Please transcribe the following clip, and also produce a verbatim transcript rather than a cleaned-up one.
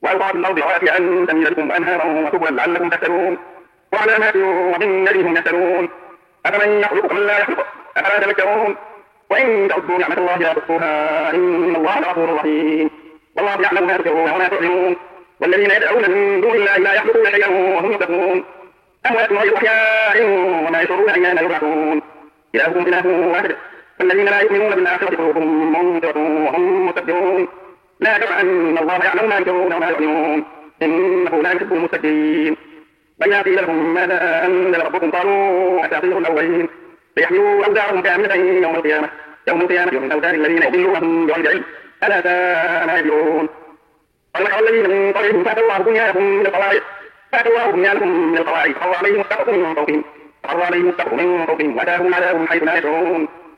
وألقى في الأرض رواسي أن تميد بكم أنهارا وسبلا لعلكم تهتدون وعلامات وبالنجم هم يهتدون أفمن يخلق كمن لا يخلق أفلا تذكرون وإن تعدوا نعمة الله لا تحصوها إن الله لغفور رحيم والله يعلم ما تسرون وما تعلنون والذين يدعون من دون الله لا يخلقون شيئا وهم يخلقون أموات غير أحياء وما يشعرون أيان يبعثون إلهكم إله واحد والذين لا يؤمنون بالآخرة قلوبهم منكرة وهم مستكبرون لا جرم أن الله يعلم ما يسرون وما يعلنون إنه لا يحب المستكبرين وإذا قيل لهم ماذا أنزل ربكم قالوا أساطير الأولين ليحملوا أوزارهم كاملة يوم القيامة يوم القيامة من أوزار الذين يضلونهم بغير علم ألا ساء ما يزرون ولمكر الذين من قبلهم فأتى الله بنيانهم من القواعد فأتى الله بنيانهم من القواعد فخر عليهم السقف من فوقهم فخر عليهم السقف من فوقهم وأتاهم عذاب حيث لا يشعرون